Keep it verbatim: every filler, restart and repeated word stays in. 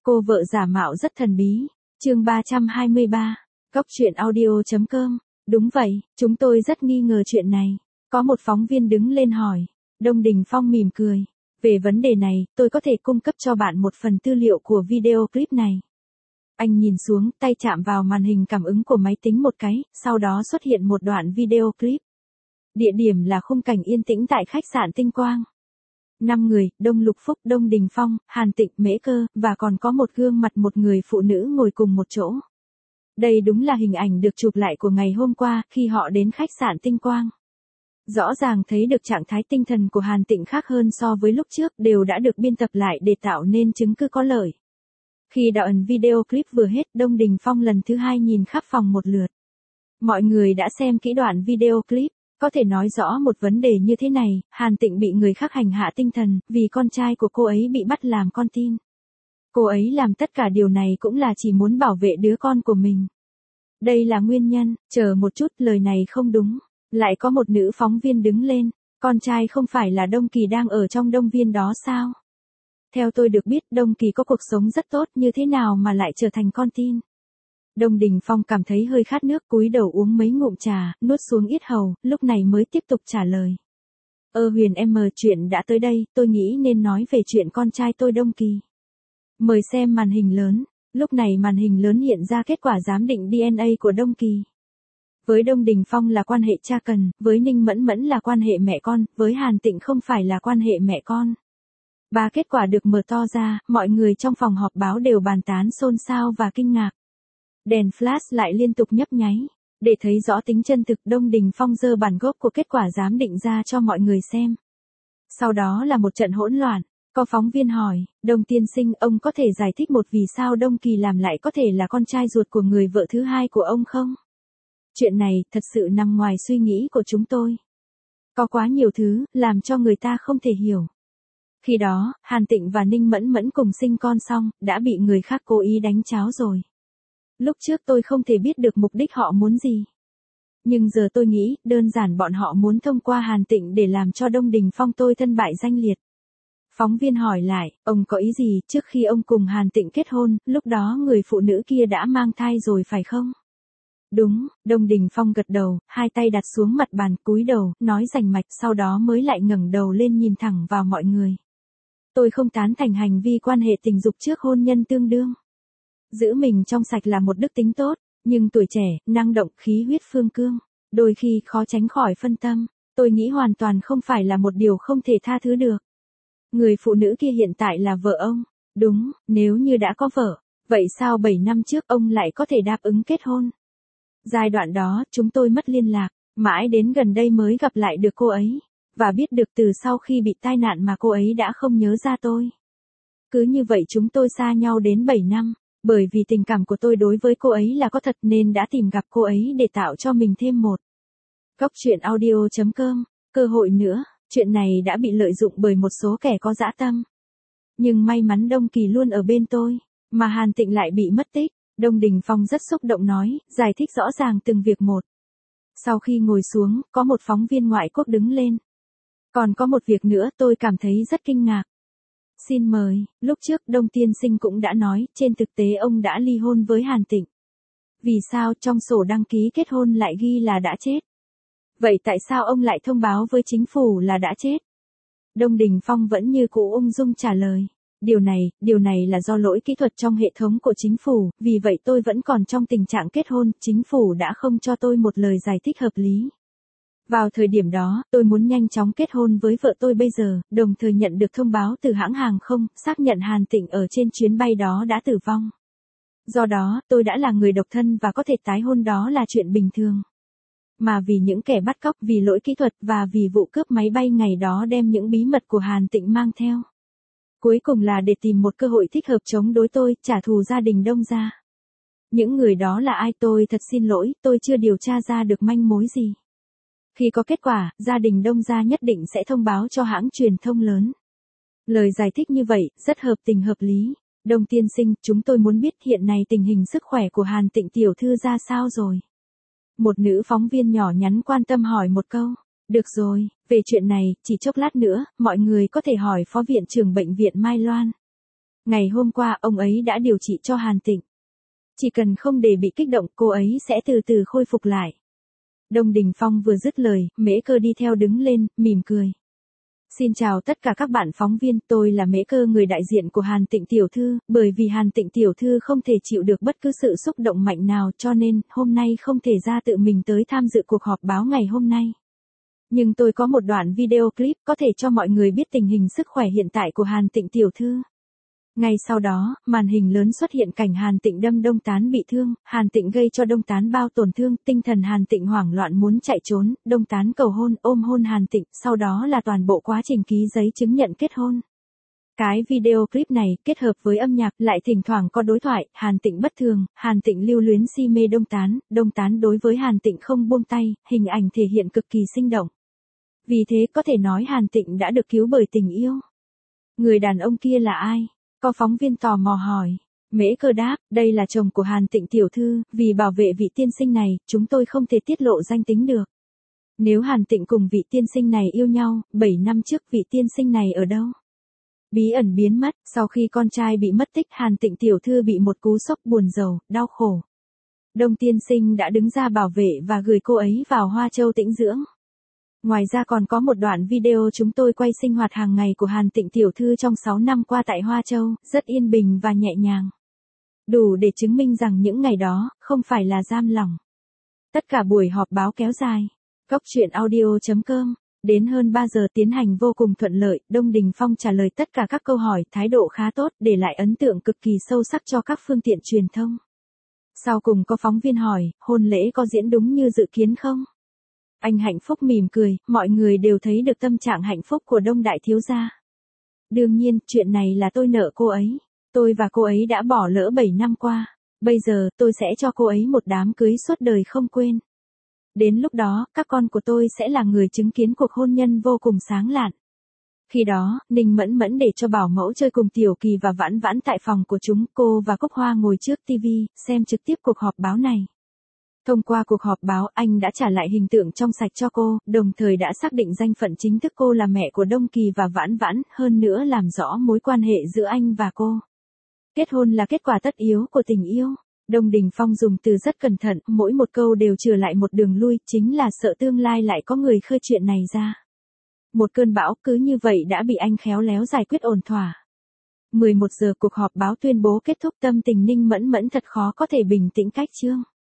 Cô vợ giả mạo rất thần bí. Chương ba trăm hai mươi ba. Góc truyện audio chấm com. Đúng vậy, chúng tôi rất nghi ngờ chuyện này. Có một phóng viên đứng lên hỏi. Đông Đình Phong mỉm cười. Về vấn đề này, tôi có thể cung cấp cho bạn một phần tư liệu của video clip này. Anh nhìn xuống, tay chạm vào màn hình cảm ứng của máy tính một cái, sau đó xuất hiện một đoạn video clip. Địa điểm là khung cảnh yên tĩnh tại khách sạn Tinh Quang. Năm người, Đông Lục Phúc, Đông Đình Phong, Hàn Tịnh, Mễ Cơ, và còn có một gương mặt một người phụ nữ ngồi cùng một chỗ. Đây đúng là hình ảnh được chụp lại của ngày hôm qua, khi họ đến khách sạn Tinh Quang. Rõ ràng thấy được trạng thái tinh thần của Hàn Tịnh khác hơn so với lúc trước, đều đã được biên tập lại để tạo nên chứng cứ có lợi. Khi đoạn video clip vừa hết, Đông Đình Phong lần thứ hai nhìn khắp phòng một lượt. Mọi người đã xem kỹ đoạn video clip. Có thể nói rõ một vấn đề như thế này, Hàn Tịnh bị người khác hành hạ tinh thần, vì con trai của cô ấy bị bắt làm con tin. Cô ấy làm tất cả điều này cũng là chỉ muốn bảo vệ đứa con của mình. Đây là nguyên nhân. Chờ một chút, lời này không đúng. Lại có một nữ phóng viên đứng lên. Con trai không phải là Đông Kỳ đang ở trong Đông Viên đó sao? Theo tôi được biết, Đông Kỳ có cuộc sống rất tốt, như thế nào mà lại trở thành con tin? Đông Đình Phong cảm thấy hơi khát nước, cúi đầu uống mấy ngụm trà, nuốt xuống yết hầu, lúc này mới tiếp tục trả lời. Ơ Huyền em, chuyện đã tới đây, tôi nghĩ nên nói về chuyện con trai tôi Đông Kỳ. Mời xem màn hình lớn. Lúc này màn hình lớn hiện ra kết quả giám định đê en a của Đông Kỳ. Với Đông Đình Phong là quan hệ cha cần, với Ninh Mẫn Mẫn là quan hệ mẹ con, với Hàn Tịnh không phải là quan hệ mẹ con. Ba kết quả được mở to ra, mọi người trong phòng họp báo đều bàn tán xôn xao và kinh ngạc. Đèn flash lại liên tục nhấp nháy. Để thấy rõ tính chân thực, Đông Đình Phong giơ bản gốc của kết quả giám định ra cho mọi người xem. Sau đó là một trận hỗn loạn. Có phóng viên hỏi, Đông tiên sinh, ông có thể giải thích một vì sao Đông Kỳ làm lại có thể là con trai ruột của người vợ thứ hai của ông không? Chuyện này thật sự nằm ngoài suy nghĩ của chúng tôi. Có quá nhiều thứ, làm cho người ta không thể hiểu. Khi đó, Hàn Tịnh và Ninh Mẫn Mẫn cùng sinh con xong, đã bị người khác cố ý đánh cháo rồi. Lúc trước tôi không thể biết được mục đích họ muốn gì. Nhưng giờ tôi nghĩ, đơn giản bọn họ muốn thông qua Hàn Tịnh để làm cho Đông Đình Phong tôi thân bại danh liệt. Phóng viên hỏi lại, ông có ý gì, trước khi ông cùng Hàn Tịnh kết hôn, lúc đó người phụ nữ kia đã mang thai rồi phải không? Đúng, Đông Đình Phong gật đầu, hai tay đặt xuống mặt bàn, cúi đầu, nói rành mạch, sau đó mới lại ngẩng đầu lên nhìn thẳng vào mọi người. Tôi không tán thành hành vi quan hệ tình dục trước hôn nhân tương đương. Giữ mình trong sạch là một đức tính tốt, nhưng tuổi trẻ, năng động, khí huyết phương cương, đôi khi khó tránh khỏi phân tâm, tôi nghĩ hoàn toàn không phải là một điều không thể tha thứ được. Người phụ nữ kia hiện tại là vợ ông, đúng, nếu như đã có vợ, vậy sao bảy năm trước ông lại có thể đáp ứng kết hôn? Giai đoạn đó, chúng tôi mất liên lạc, mãi đến gần đây mới gặp lại được cô ấy, và biết được từ sau khi bị tai nạn mà cô ấy đã không nhớ ra tôi. Cứ như vậy chúng tôi xa nhau đến bảy năm. Bởi vì tình cảm của tôi đối với cô ấy là có thật nên đã tìm gặp cô ấy để tạo cho mình thêm một. Góc truyện audio chấm com. Cơ hội nữa, chuyện này đã bị lợi dụng bởi một số kẻ có dã tâm. Nhưng may mắn Đông Kỳ luôn ở bên tôi, mà Hàn Tịnh lại bị mất tích. Đông Đình Phong rất xúc động nói, giải thích rõ ràng từng việc một. Sau khi ngồi xuống, có một phóng viên ngoại quốc đứng lên. Còn có một việc nữa tôi cảm thấy rất kinh ngạc. Xin mời, lúc trước Đông tiên sinh cũng đã nói, trên thực tế ông đã ly hôn với Hàn Tịnh. Vì sao trong sổ đăng ký kết hôn lại ghi là đã chết? Vậy tại sao ông lại thông báo với chính phủ là đã chết? Đông Đình Phong vẫn như cũ ung dung trả lời. Điều này, điều này là do lỗi kỹ thuật trong hệ thống của chính phủ, vì vậy tôi vẫn còn trong tình trạng kết hôn, chính phủ đã không cho tôi một lời giải thích hợp lý. Vào thời điểm đó, tôi muốn nhanh chóng kết hôn với vợ tôi bây giờ, đồng thời nhận được thông báo từ hãng hàng không, xác nhận Hàn Tịnh ở trên chuyến bay đó đã tử vong. Do đó, tôi đã là người độc thân và có thể tái hôn đó là chuyện bình thường. Mà vì những kẻ bắt cóc, vì lỗi kỹ thuật và vì vụ cướp máy bay ngày đó đem những bí mật của Hàn Tịnh mang theo. Cuối cùng là để tìm một cơ hội thích hợp chống đối tôi, trả thù gia đình Đông gia. Những người đó là ai tôi thật xin lỗi, tôi chưa điều tra ra được manh mối gì. Khi có kết quả, gia đình Đông gia nhất định sẽ thông báo cho hãng truyền thông lớn. Lời giải thích như vậy, rất hợp tình hợp lý. Đông tiên sinh, chúng tôi muốn biết hiện nay tình hình sức khỏe của Hàn Tịnh tiểu thư ra sao rồi? Một nữ phóng viên nhỏ nhắn quan tâm hỏi một câu. Được rồi, về chuyện này, chỉ chốc lát nữa, mọi người có thể hỏi Phó Viện trưởng Bệnh viện Mai Loan. Ngày hôm qua ông ấy đã điều trị cho Hàn Tịnh. Chỉ cần không để bị kích động cô ấy sẽ từ từ khôi phục lại. Đông Đình Phong vừa dứt lời, Mễ Cơ đi theo đứng lên, mỉm cười. Xin chào tất cả các bạn phóng viên, tôi là Mễ Cơ, người đại diện của Hàn Tịnh tiểu thư, bởi vì Hàn Tịnh tiểu thư không thể chịu được bất cứ sự xúc động mạnh nào cho nên hôm nay không thể ra tự mình tới tham dự cuộc họp báo ngày hôm nay. Nhưng tôi có một đoạn video clip có thể cho mọi người biết tình hình sức khỏe hiện tại của Hàn Tịnh tiểu thư. Ngay sau đó, màn hình lớn xuất hiện cảnh Hàn Tịnh đâm Đông Tán bị thương, Hàn Tịnh gây cho Đông Tán bao tổn thương, tinh thần Hàn Tịnh hoảng loạn muốn chạy trốn, Đông Tán cầu hôn, ôm hôn Hàn Tịnh, sau đó là toàn bộ quá trình ký giấy chứng nhận kết hôn. Cái video clip này kết hợp với âm nhạc lại thỉnh thoảng có đối thoại, Hàn Tịnh bất thường, Hàn Tịnh lưu luyến si mê Đông Tán, Đông Tán đối với Hàn Tịnh không buông tay, hình ảnh thể hiện cực kỳ sinh động. Vì thế có thể nói Hàn Tịnh đã được cứu bởi tình yêu. Người đàn ông kia là ai? Có phóng viên tò mò hỏi. Mễ Cơ đáp, đây là chồng của Hàn Tịnh tiểu thư, vì bảo vệ vị tiên sinh này, chúng tôi không thể tiết lộ danh tính được. Nếu Hàn Tịnh cùng vị tiên sinh này yêu nhau, bảy năm trước vị tiên sinh này ở đâu? Bí ẩn biến mất, sau khi con trai bị mất tích, Hàn Tịnh tiểu thư bị một cú sốc buồn rầu, đau khổ. Đông tiên sinh đã đứng ra bảo vệ và gửi cô ấy vào Hoa Châu tĩnh dưỡng. Ngoài ra còn có một đoạn video chúng tôi quay sinh hoạt hàng ngày của Hàn Tịnh tiểu thư trong sáu năm qua tại Hoa Châu, rất yên bình và nhẹ nhàng. Đủ để chứng minh rằng những ngày đó, không phải là giam lỏng. Tất cả buổi họp báo kéo dài. Cốc truyện audio chấm com. Đến hơn ba giờ tiến hành vô cùng thuận lợi, Đông Đình Phong trả lời tất cả các câu hỏi, thái độ khá tốt, để lại ấn tượng cực kỳ sâu sắc cho các phương tiện truyền thông. Sau cùng có phóng viên hỏi, hôn lễ có diễn đúng như dự kiến không? Anh Hạnh Phúc mỉm cười, mọi người đều thấy được tâm trạng hạnh phúc của Đông đại thiếu gia. Đương nhiên, chuyện này là tôi nợ cô ấy. Tôi và cô ấy đã bỏ lỡ bảy năm qua. Bây giờ, tôi sẽ cho cô ấy một đám cưới suốt đời không quên. Đến lúc đó, các con của tôi sẽ là người chứng kiến cuộc hôn nhân vô cùng sáng lạn. Khi đó, Ninh Mẫn Mẫn để cho bảo mẫu chơi cùng Tiểu Kỳ và Vãn Vãn tại phòng của chúng, cô và Cúc Hoa ngồi trước tivi, xem trực tiếp cuộc họp báo này. Thông qua cuộc họp báo, anh đã trả lại hình tượng trong sạch cho cô, đồng thời đã xác định danh phận chính thức cô là mẹ của Đông Kỳ và Vãn Vãn, hơn nữa làm rõ mối quan hệ giữa anh và cô. Kết hôn là kết quả tất yếu của tình yêu. Đông Đình Phong dùng từ rất cẩn thận, mỗi một câu đều chừa lại một đường lui, chính là sợ tương lai lại có người khơi chuyện này ra. Một cơn bão cứ như vậy đã bị anh khéo léo giải quyết ổn thỏa. mười một giờ cuộc họp báo tuyên bố kết thúc, tâm tình Ninh Mẫn Mẫn thật khó có thể bình tĩnh cách chương.